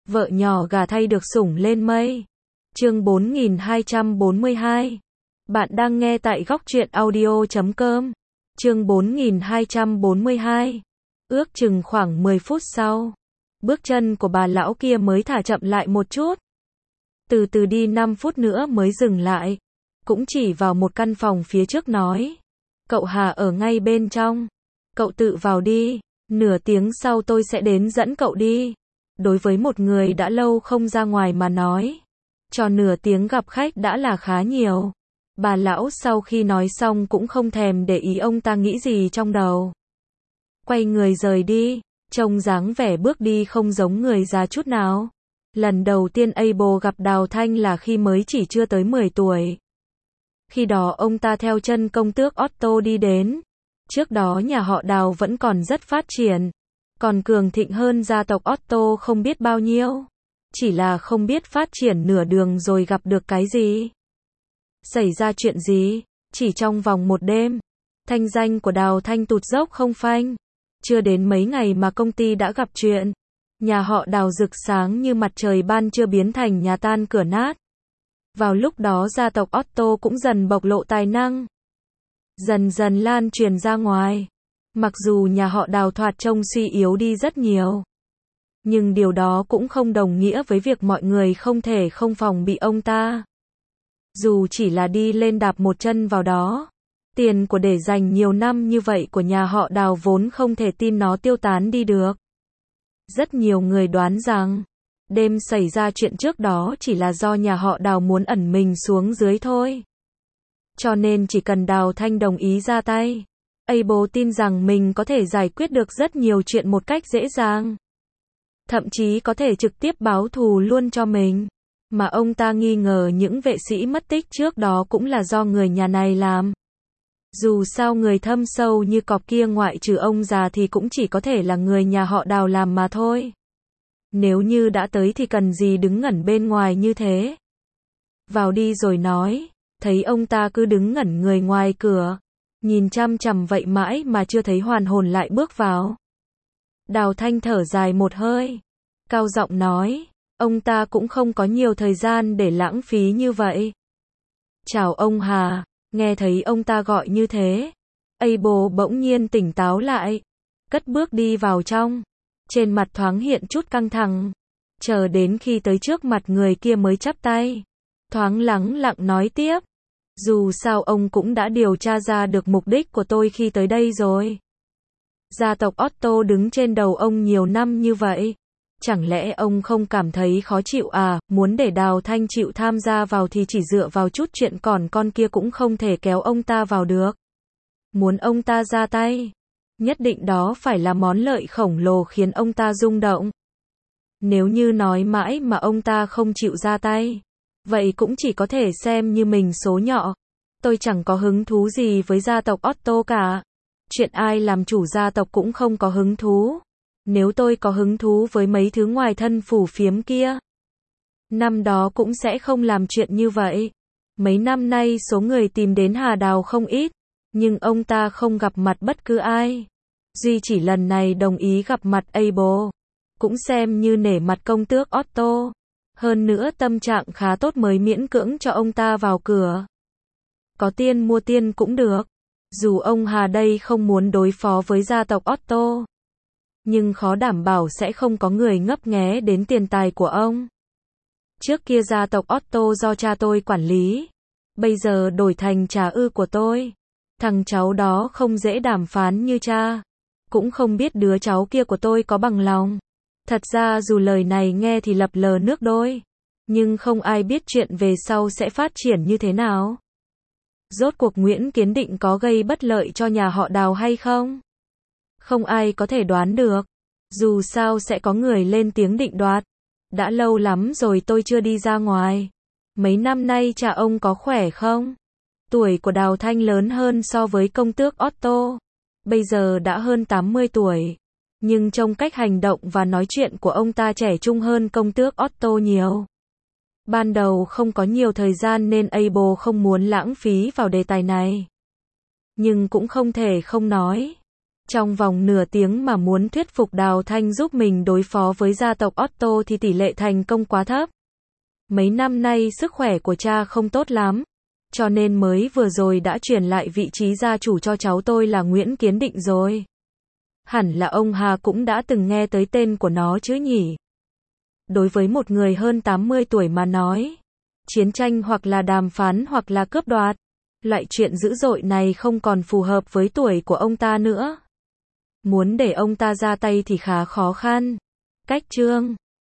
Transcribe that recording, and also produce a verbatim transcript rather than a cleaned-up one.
Vợ nhỏ gả thay được sủng lên mây. Chương bốn nghìn hai trăm bốn mươi hai. Bạn đang nghe tại góc truyện audio chấm com. Chương bốn nghìn hai trăm bốn mươi hai. Ước chừng khoảng mười phút sau, bước chân của bà lão kia mới thả chậm lại một chút. Từ từ đi năm phút nữa mới dừng lại. Cũng chỉ vào một căn phòng phía trước nói. Cậu Hà ở ngay bên trong. Cậu tự vào đi. Nửa tiếng sau tôi sẽ đến dẫn cậu đi. Đối với một người đã lâu không ra ngoài mà nói, cho nửa tiếng gặp khách đã là khá nhiều. Bà lão sau khi nói xong cũng không thèm để ý ông ta nghĩ gì trong đầu. Quay người rời đi, trông dáng vẻ bước đi không giống người già chút nào. Lần đầu tiên Abel gặp Đào Thanh là khi mới chỉ chưa tới mười tuổi. Khi đó ông ta theo chân công tước Otto đi đến. Trước đó nhà họ Đào vẫn còn rất phát triển, còn cường thịnh hơn gia tộc Otto không biết bao nhiêu. Chỉ là không biết phát triển nửa đường rồi gặp được cái gì. Xảy ra chuyện gì? Chỉ trong vòng một đêm, thanh danh của Đào Thanh tụt dốc không phanh. Chưa đến mấy ngày mà công ty đã gặp chuyện. Nhà họ Đào rực sáng như mặt trời ban trưa biến thành nhà tan cửa nát. Vào lúc đó gia tộc Otto cũng dần bộc lộ tài năng, dần dần lan truyền ra ngoài. Mặc dù nhà họ Đào thoạt trông suy yếu đi rất nhiều, nhưng điều đó cũng không đồng nghĩa với việc mọi người không thể không phòng bị ông ta. Dù chỉ là đi lên đạp một chân vào đó, tiền của để dành nhiều năm như vậy của nhà họ Đào vốn không thể tin nó tiêu tán đi được. Rất nhiều người đoán rằng, đêm xảy ra chuyện trước đó chỉ là do nhà họ Đào muốn ẩn mình xuống dưới thôi. Cho nên chỉ cần Đào Thanh đồng ý ra tay, Abel tin rằng mình có thể giải quyết được rất nhiều chuyện một cách dễ dàng. Thậm chí có thể trực tiếp báo thù luôn cho mình. Mà ông ta nghi ngờ những vệ sĩ mất tích trước đó cũng là do người nhà này làm. Dù sao người thâm sâu như cọp kia ngoại trừ ông già thì cũng chỉ có thể là người nhà họ Đào làm mà thôi. Nếu như đã tới thì cần gì đứng ngẩn bên ngoài như thế. Vào đi rồi nói. Thấy ông ta cứ đứng ngẩn người ngoài cửa, nhìn chăm chằm vậy mãi mà chưa thấy hoàn hồn lại bước vào. Đào Thanh thở dài một hơi, cao giọng nói, ông ta cũng không có nhiều thời gian để lãng phí như vậy. Chào ông Hà. Nghe thấy ông ta gọi như thế, Abel bỗng nhiên tỉnh táo lại, cất bước đi vào trong, trên mặt thoáng hiện chút căng thẳng, chờ đến khi tới trước mặt người kia mới chắp tay, thoáng lắng lặng nói tiếp. Dù sao ông cũng đã điều tra ra được mục đích của tôi khi tới đây rồi. Gia tộc Otto đứng trên đầu ông nhiều năm như vậy. Chẳng lẽ ông không cảm thấy khó chịu à? Muốn để Đào Thanh chịu tham gia vào thì chỉ dựa vào chút chuyện còn con kia cũng không thể kéo ông ta vào được. Muốn ông ta ra tay, nhất định đó phải là món lợi khổng lồ khiến ông ta rung động. Nếu như nói mãi mà ông ta không chịu ra tay, vậy cũng chỉ có thể xem như mình số nhỏ. Tôi chẳng có hứng thú gì với gia tộc Otto cả. Chuyện ai làm chủ gia tộc cũng không có hứng thú. Nếu tôi có hứng thú với mấy thứ ngoài thân phủ phiếm kia, năm đó cũng sẽ không làm chuyện như vậy. Mấy năm nay số người tìm đến Hà Đào không ít, nhưng ông ta không gặp mặt bất cứ ai. Duy chỉ lần này đồng ý gặp mặt Abel, cũng xem như nể mặt công tước Otto. Hơn nữa tâm trạng khá tốt mới miễn cưỡng cho ông ta vào cửa. Có tiên mua tiên cũng được. Dù ông Hà đây không muốn đối phó với gia tộc Otto, nhưng khó đảm bảo sẽ không có người ngấp nghé đến tiền tài của ông. Trước kia gia tộc Otto do cha tôi quản lý, bây giờ đổi thành trà ư của tôi. Thằng cháu đó không dễ đàm phán như cha. Cũng không biết đứa cháu kia của tôi có bằng lòng. Thật ra dù lời này nghe thì lập lờ nước đôi, nhưng không ai biết chuyện về sau sẽ phát triển như thế nào. Rốt cuộc Nguyễn Kiến Định có gây bất lợi cho nhà họ Đào hay không? Không ai có thể đoán được. Dù sao sẽ có người lên tiếng định đoạt. Đã lâu lắm rồi tôi chưa đi ra ngoài. Mấy năm nay cha ông có khỏe không? Tuổi của Đào Thanh lớn hơn so với công tước Otto. Bây giờ đã hơn tám mươi tuổi. Nhưng trong cách hành động và nói chuyện của ông ta trẻ trung hơn công tước Otto nhiều. Ban đầu không có nhiều thời gian nên Abel không muốn lãng phí vào đề tài này. Nhưng cũng không thể không nói. Trong vòng nửa tiếng mà muốn thuyết phục Đào Thanh giúp mình đối phó với gia tộc Otto thì tỷ lệ thành công quá thấp. Mấy năm nay sức khỏe của cha không tốt lắm, cho nên mới vừa rồi đã chuyển lại vị trí gia chủ cho cháu tôi là Nguyễn Kiến Định rồi. Hẳn là ông Hà cũng đã từng nghe tới tên của nó chứ nhỉ? Đối với một người hơn tám mươi tuổi mà nói, chiến tranh hoặc là đàm phán hoặc là cướp đoạt, loại chuyện dữ dội này không còn phù hợp với tuổi của ông ta nữa. Muốn để ông ta ra tay thì khá khó khăn. Cách chương